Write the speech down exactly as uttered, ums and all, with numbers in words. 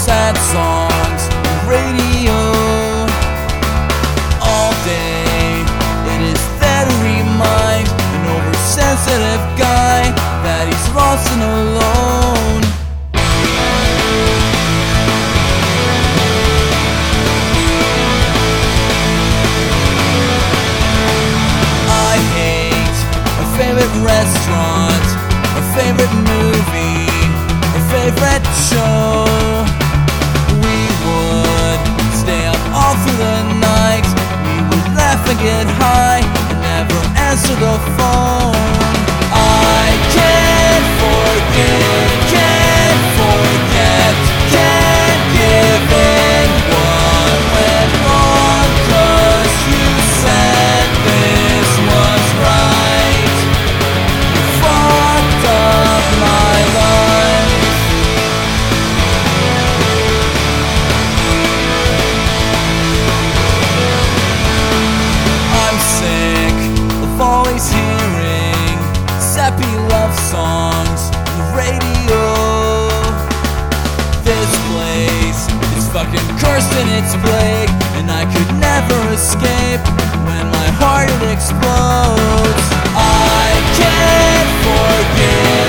sad songs on radio. All day it is there to remind an oversensitive guy that he's lost and alone. I hate my favorite restaurant, my favorite movie, my favorite show. We would stay up all through the night. We would laugh and get high and never answer the phone. I can't forget, can't forget, can't give in. What went wrong? 'Cause you said this was right. You fucked up my life. I'm sick of always hearing sappy love songs on the radio. This place is fucking cursed and it's plague, and I could never escape when my heart it explodes. I can't forget.